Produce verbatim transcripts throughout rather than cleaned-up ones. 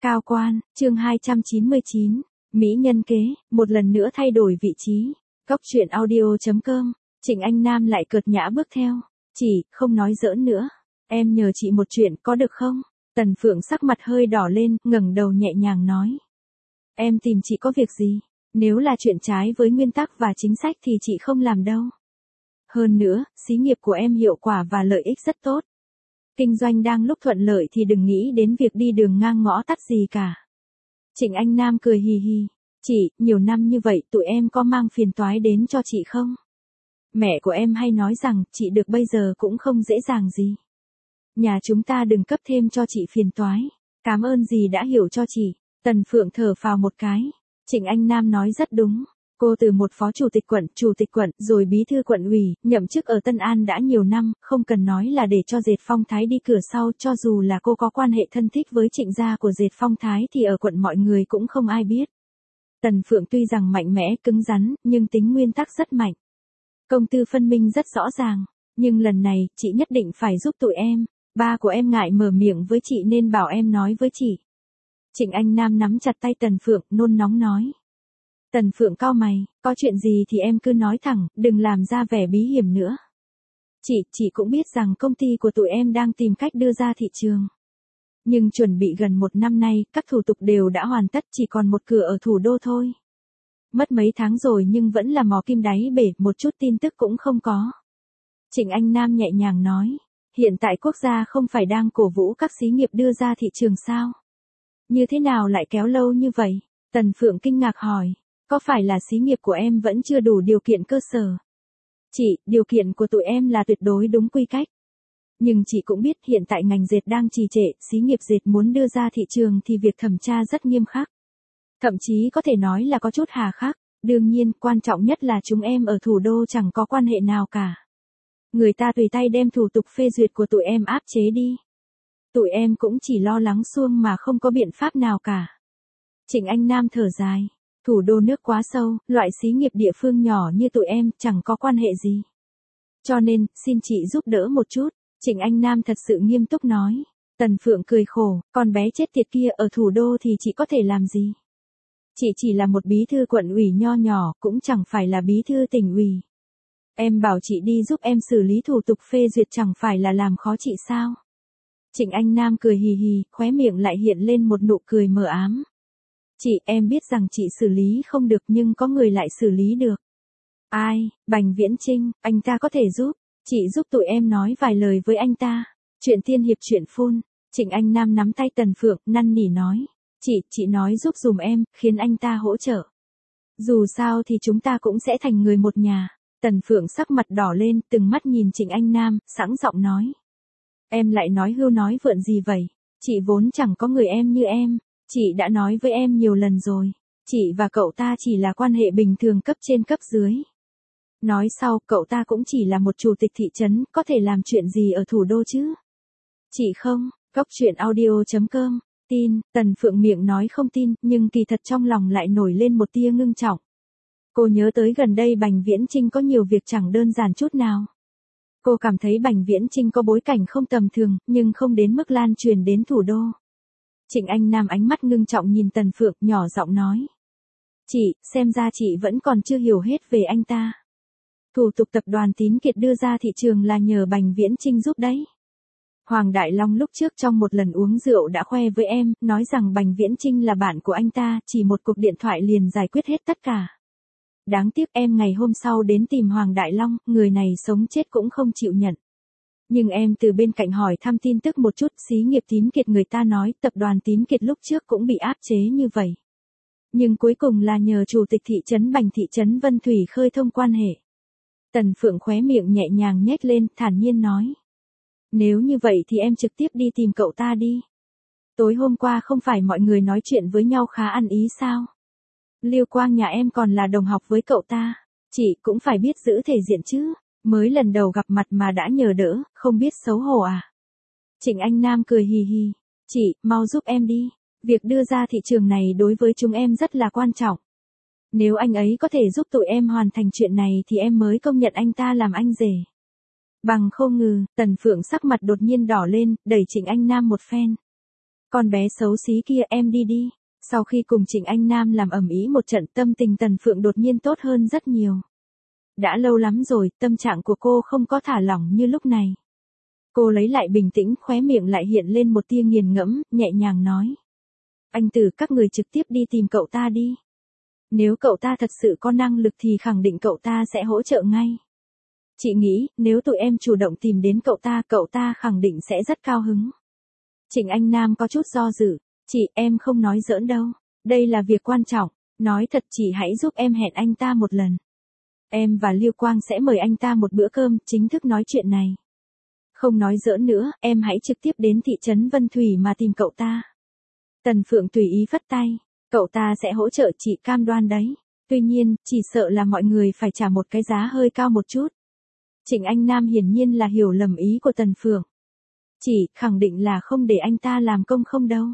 Cao quan, chương hai trăm chín mươi chín, Mỹ nhân kế, một lần nữa thay đổi vị trí. Góc truyện audio chấm com, Trịnh Anh Nam lại cợt nhã bước theo. Chị, không nói giỡn nữa. Em nhờ chị một chuyện có được không? Tần Phượng sắc mặt hơi đỏ lên, ngẩng đầu nhẹ nhàng nói. Em tìm chị có việc gì? Nếu là chuyện trái với nguyên tắc và chính sách thì chị không làm đâu. Hơn nữa, xí nghiệp của em hiệu quả và lợi ích rất tốt. Kinh doanh đang lúc thuận lợi thì đừng nghĩ đến việc đi đường ngang ngõ tắt gì cả. Trịnh Anh Nam cười hì hì. Chị, nhiều năm như vậy tụi em có mang phiền toái đến cho chị không? Mẹ của em hay nói rằng chị được bây giờ cũng không dễ dàng gì. Nhà chúng ta đừng cấp thêm cho chị phiền toái. Cảm ơn gì đã hiểu cho chị. Tần Phượng thở phào một cái. Trịnh Anh Nam nói rất đúng. Cô từ một phó chủ tịch quận, chủ tịch quận, rồi bí thư quận ủy, nhậm chức ở Tân An đã nhiều năm, không cần nói là để cho Dệt Phong Thái đi cửa sau, cho dù là cô có quan hệ thân thích với Trịnh gia của Dệt Phong Thái thì ở quận mọi người cũng không ai biết. Tần Phượng tuy rằng mạnh mẽ, cứng rắn, nhưng tính nguyên tắc rất mạnh. Công tư phân minh rất rõ ràng, nhưng lần này, chị nhất định phải giúp tụi em. Ba của em ngại mở miệng với chị nên bảo em nói với chị. Trịnh Anh Nam nắm chặt tay Tần Phượng, nôn nóng nói. Tần Phượng cau mày, có chuyện gì thì em cứ nói thẳng, đừng làm ra vẻ bí hiểm nữa. Chị, chị cũng biết rằng công ty của tụi em đang tìm cách đưa ra thị trường. Nhưng chuẩn bị gần một năm nay, các thủ tục đều đã hoàn tất, chỉ còn một cửa ở thủ đô thôi. Mất mấy tháng rồi nhưng vẫn là mò kim đáy bể, một chút tin tức cũng không có. Trịnh Anh Nam nhẹ nhàng nói, hiện tại quốc gia không phải đang cổ vũ các xí nghiệp đưa ra thị trường sao? Như thế nào lại kéo lâu như vậy? Tần Phượng kinh ngạc hỏi. Có phải là xí nghiệp của em vẫn chưa đủ điều kiện cơ sở? Chị, điều kiện của tụi em là tuyệt đối đúng quy cách. Nhưng chị cũng biết hiện tại ngành dệt đang trì trệ, xí nghiệp dệt muốn đưa ra thị trường thì việc thẩm tra rất nghiêm khắc. Thậm chí có thể nói là có chút hà khắc. Đương nhiên, quan trọng nhất là chúng em ở thủ đô chẳng có quan hệ nào cả. Người ta tùy tay đem thủ tục phê duyệt của tụi em áp chế đi. Tụi em cũng chỉ lo lắng suông mà không có biện pháp nào cả. Trịnh Anh Nam thở dài. Thủ đô nước quá sâu, loại xí nghiệp địa phương nhỏ như tụi em chẳng có quan hệ gì. Cho nên, xin chị giúp đỡ một chút. Trịnh Anh Nam thật sự nghiêm túc nói. Tần Phượng cười khổ, con bé chết tiệt kia ở thủ đô thì chị có thể làm gì? Chị chỉ là một bí thư quận ủy nho nhỏ, cũng chẳng phải là bí thư tỉnh ủy. Em bảo chị đi giúp em xử lý thủ tục phê duyệt chẳng phải là làm khó chị sao? Trịnh Anh Nam cười hì hì, khóe miệng lại hiện lên một nụ cười mờ ám. Chị, em biết rằng chị xử lý không được nhưng có người lại xử lý được. Ai? Bành Viễn Chinh, anh ta có thể giúp. Chị giúp tụi em nói vài lời với anh ta. Chuyện tiên hiệp chuyện phun. Trịnh Anh Nam nắm tay Tần Phượng, năn nỉ nói. Chị, chị nói giúp dùm em, khiến anh ta hỗ trợ. Dù sao thì chúng ta cũng sẽ thành người một nhà. Tần Phượng sắc mặt đỏ lên, từng mắt nhìn Trịnh Anh Nam, sẵn giọng nói. Em lại nói hưu nói vượn gì vậy? Chị vốn chẳng có người em như em. Chị đã nói với em nhiều lần rồi. Chị và cậu ta chỉ là quan hệ bình thường cấp trên cấp dưới. Nói sau, cậu ta cũng chỉ là một chủ tịch thị trấn, có thể làm chuyện gì ở thủ đô chứ? Chị không, góc truyện audio chấm com, tin, Tần Phượng miệng nói không tin, nhưng kỳ thật trong lòng lại nổi lên một tia ngưng trọng. Cô nhớ tới gần đây Bành Viễn Chinh có nhiều việc chẳng đơn giản chút nào. Cô cảm thấy Bành Viễn Chinh có bối cảnh không tầm thường, nhưng không đến mức lan truyền đến thủ đô. Trịnh Anh Nam ánh mắt ngưng trọng nhìn Tần Phượng, nhỏ giọng nói. Chị, xem ra chị vẫn còn chưa hiểu hết về anh ta. Thủ tục tập đoàn Tín Kiệt đưa ra thị trường là nhờ Bành Viễn Chinh giúp đấy. Hoàng Đại Long lúc trước trong một lần uống rượu đã khoe với em, nói rằng Bành Viễn Chinh là bạn của anh ta, chỉ một cuộc điện thoại liền giải quyết hết tất cả. Đáng tiếc em ngày hôm sau đến tìm Hoàng Đại Long, người này sống chết cũng không chịu nhận. Nhưng em từ bên cạnh hỏi thăm tin tức một chút, xí nghiệp Tín Kiệt người ta nói tập đoàn Tín Kiệt lúc trước cũng bị áp chế như vậy. Nhưng cuối cùng là nhờ chủ tịch thị trấn Bành thị trấn Vân Thủy khơi thông quan hệ. Tần Phượng khóe miệng nhẹ nhàng nhếch lên, thản nhiên nói. Nếu như vậy thì em trực tiếp đi tìm cậu ta đi. Tối hôm qua không phải mọi người nói chuyện với nhau khá ăn ý sao? Liêu Quang nhà em còn là đồng học với cậu ta. Chị cũng phải biết giữ thể diện chứ. Mới lần đầu gặp mặt mà đã nhờ đỡ, không biết xấu hổ à? Trịnh Anh Nam cười hì hì. Chị, mau giúp em đi. Việc đưa ra thị trường này đối với chúng em rất là quan trọng. Nếu anh ấy có thể giúp tụi em hoàn thành chuyện này thì em mới công nhận anh ta làm anh rể. Bằng không ngừ, Tần Phượng sắc mặt đột nhiên đỏ lên, đẩy Trịnh Anh Nam một phen. Con bé xấu xí kia em đi đi. Sau khi cùng Trịnh Anh Nam làm ầm ĩ một trận, tâm tình Tần Phượng đột nhiên tốt hơn rất nhiều. Đã lâu lắm rồi, tâm trạng của cô không có thả lỏng như lúc này. Cô lấy lại bình tĩnh, khóe miệng lại hiện lên một tia nghiền ngẫm, nhẹ nhàng nói. Anh Tử, các người trực tiếp đi tìm cậu ta đi. Nếu cậu ta thật sự có năng lực thì khẳng định cậu ta sẽ hỗ trợ ngay. Chị nghĩ, nếu tụi em chủ động tìm đến cậu ta, cậu ta khẳng định sẽ rất cao hứng. Trịnh Anh Nam có chút do dự. Chị, em không nói giỡn đâu. Đây là việc quan trọng. Nói thật, chị hãy giúp em hẹn anh ta một lần. Em và Liêu Quang sẽ mời anh ta một bữa cơm, chính thức nói chuyện này. Không nói giỡn nữa, em hãy trực tiếp đến thị trấn Vân Thủy mà tìm cậu ta. Tần Phượng tùy ý phất tay. Cậu ta sẽ hỗ trợ chị, cam đoan đấy. Tuy nhiên, chỉ sợ là mọi người phải trả một cái giá hơi cao một chút. Trịnh Anh Nam hiển nhiên là hiểu lầm ý của Tần Phượng. Chị, khẳng định là không để anh ta làm công không đâu.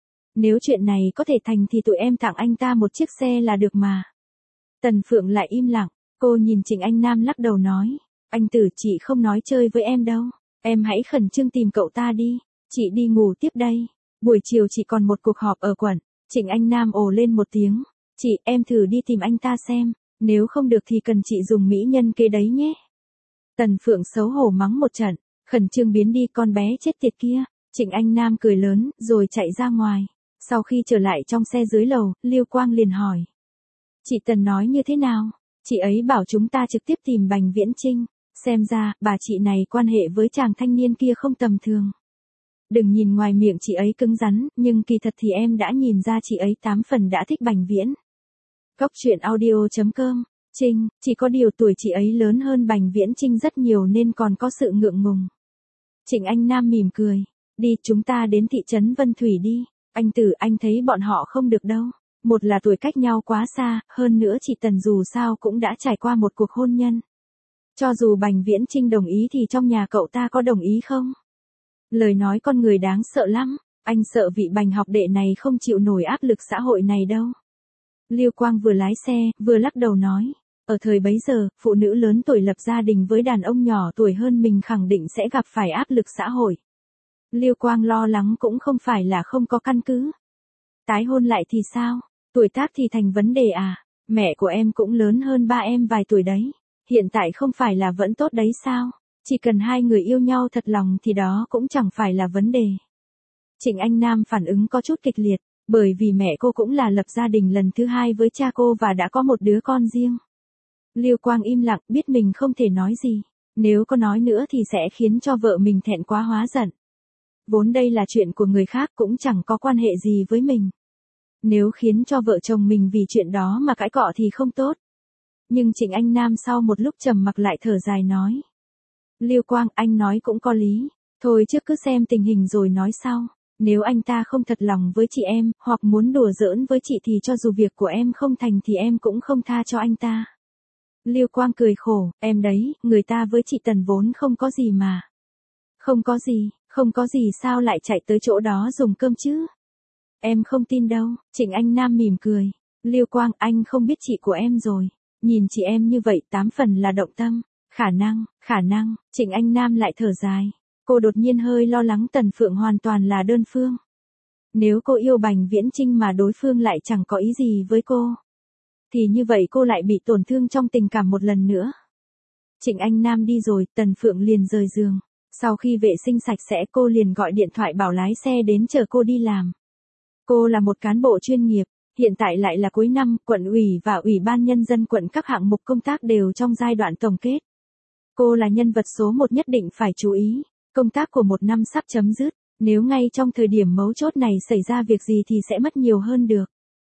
Nếu chuyện này có thể thành thì tụi em tặng anh ta một chiếc xe là được mà. Tần Phượng lại im lặng, cô nhìn Trịnh Anh Nam lắc đầu nói. Anh Tử, chị không nói chơi với em đâu. Em hãy khẩn trương tìm cậu ta đi. Chị đi ngủ tiếp đây. Buổi chiều chị còn một cuộc họp ở quận. Trịnh Anh Nam ồ lên một tiếng. Chị, em thử đi tìm anh ta xem. Nếu không được thì cần chị dùng mỹ nhân kế đấy nhé. Tần Phượng xấu hổ mắng một trận. Khẩn trương biến đi, con bé chết tiệt kia. Trịnh Anh Nam cười lớn, rồi chạy ra ngoài. Sau khi trở lại trong xe dưới lầu, Liêu Quang liền hỏi. Chị Tần nói như thế nào? Chị ấy bảo chúng ta trực tiếp tìm Bành Viễn Chinh. Xem ra, bà chị này quan hệ với chàng thanh niên kia không tầm thường. Đừng nhìn ngoài miệng chị ấy cứng rắn, nhưng kỳ thật thì em đã nhìn ra chị ấy tám phần đã thích Bành Viễn. Cốc truyện audio chấm com. Trinh, chỉ có điều tuổi chị ấy lớn hơn Bành Viễn Chinh rất nhiều nên còn có sự ngượng ngùng. Trịnh Anh Nam mỉm cười. Đi, chúng ta đến thị trấn Vân Thủy đi. Anh Tử, anh thấy bọn họ không được đâu. Một là tuổi cách nhau quá xa, hơn nữa chị Tần dù sao cũng đã trải qua một cuộc hôn nhân. Cho dù Bành Viễn Chinh đồng ý thì trong nhà cậu ta có đồng ý không? Lời nói con người đáng sợ lắm. Anh sợ vị Bành học đệ này không chịu nổi áp lực xã hội này đâu. Liêu Quang vừa lái xe, vừa lắc đầu nói. Ở thời bấy giờ, phụ nữ lớn tuổi lập gia đình với đàn ông nhỏ tuổi hơn mình khẳng định sẽ gặp phải áp lực xã hội. Liêu Quang lo lắng cũng không phải là không có căn cứ. Tái hôn lại thì sao? Tuổi tác thì thành vấn đề à? Mẹ của em cũng lớn hơn ba em vài tuổi đấy. Hiện tại không phải là vẫn tốt đấy sao? Chỉ cần hai người yêu nhau thật lòng thì đó cũng chẳng phải là vấn đề. Trịnh Anh Nam phản ứng có chút kịch liệt, bởi vì mẹ cô cũng là lập gia đình lần thứ hai với cha cô và đã có một đứa con riêng. Liêu Quang im lặng, biết mình không thể nói gì. Nếu có nói nữa thì sẽ khiến cho vợ mình thẹn quá hóa giận. Vốn đây là chuyện của người khác cũng chẳng có quan hệ gì với mình. Nếu khiến cho vợ chồng mình vì chuyện đó mà cãi cọ thì không tốt. Nhưng Trịnh Anh Nam sau một lúc trầm mặc lại thở dài nói. Liêu Quang, anh nói cũng có lý. Thôi trước cứ xem tình hình rồi nói sau. Nếu anh ta không thật lòng với chị em, hoặc muốn đùa giỡn với chị thì cho dù việc của em không thành thì em cũng không tha cho anh ta. Liêu Quang cười khổ, em đấy, người ta với chị Tần vốn không có gì mà. Không có gì, không có gì sao lại chạy tới chỗ đó dùng cơm chứ? Em không tin đâu. Trịnh Anh Nam mỉm cười. Liêu Quang, anh không biết chị của em rồi. Nhìn chị em như vậy tám phần là động tâm. Khả năng, khả năng, Trịnh Anh Nam lại thở dài. Cô đột nhiên hơi lo lắng Tần Phượng hoàn toàn là đơn phương. Nếu cô yêu Bành Viễn Chinh mà đối phương lại chẳng có ý gì với cô, thì như vậy cô lại bị tổn thương trong tình cảm một lần nữa. Trịnh Anh Nam đi rồi, Tần Phượng liền rời giường. Sau khi vệ sinh sạch sẽ cô liền gọi điện thoại bảo lái xe đến chờ cô đi làm. Cô là một cán bộ chuyên nghiệp, hiện tại lại là cuối năm, quận ủy và ủy ban nhân dân quận các hạng mục công tác đều trong giai đoạn tổng kết. Cô là nhân vật số một nhất định phải chú ý, công tác của một năm sắp chấm dứt, nếu ngay trong thời điểm mấu chốt này xảy ra việc gì thì sẽ mất nhiều hơn được.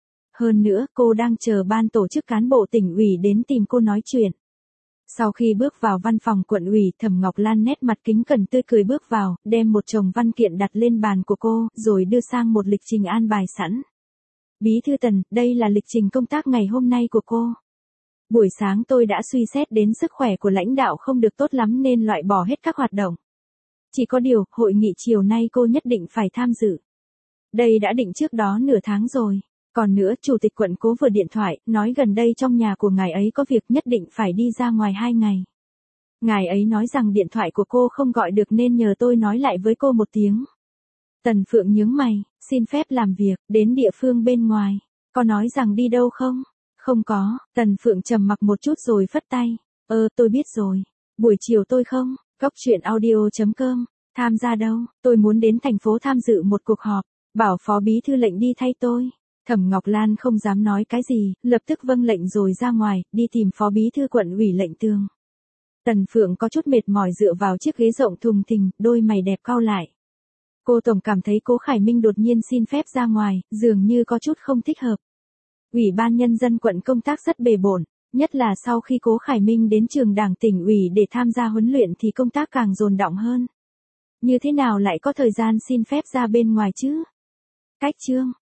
Hơn nữa, cô đang chờ ban tổ chức cán bộ tỉnh ủy đến tìm cô nói chuyện. Sau khi bước vào văn phòng quận ủy, Thẩm Ngọc Lan nét mặt kính cẩn tươi cười bước vào, đem một chồng văn kiện đặt lên bàn của cô, rồi đưa sang một lịch trình an bài sẵn. Bí thư Tần, đây là lịch trình công tác ngày hôm nay của cô. Buổi sáng tôi đã suy xét đến sức khỏe của lãnh đạo không được tốt lắm nên loại bỏ hết các hoạt động. Chỉ có điều, hội nghị chiều nay cô nhất định phải tham dự. Đây đã định trước đó nửa tháng rồi. Còn nữa, chủ tịch quận Cố vừa điện thoại, nói gần đây trong nhà của ngài ấy có việc nhất định phải đi ra ngoài hai ngày. Ngài ấy nói rằng điện thoại của cô không gọi được nên nhờ tôi nói lại với cô một tiếng. Tần Phượng nhướng mày, xin phép làm việc, đến địa phương bên ngoài. Có nói rằng đi đâu không? Không có, Tần Phượng trầm mặc một chút rồi phất tay. Ờ, tôi biết rồi. Buổi chiều tôi không? Góc chuyện audio chấm com. Tham gia đâu? Tôi muốn đến thành phố tham dự một cuộc họp. Bảo phó bí thư lệnh đi thay tôi. Thẩm Ngọc Lan không dám nói cái gì, lập tức vâng lệnh rồi ra ngoài, đi tìm phó bí thư quận ủy Lệnh Tường. Tần Phượng có chút mệt mỏi dựa vào chiếc ghế rộng thùng thình, đôi mày đẹp cau lại. Cô tổng cảm thấy Cố Khải Minh đột nhiên xin phép ra ngoài, dường như có chút không thích hợp. Ủy ban nhân dân quận công tác rất bề bộn, nhất là sau khi Cố Khải Minh đến trường đảng tỉnh ủy để tham gia huấn luyện thì công tác càng dồn đọng hơn. Như thế nào lại có thời gian xin phép ra bên ngoài chứ? Cách chương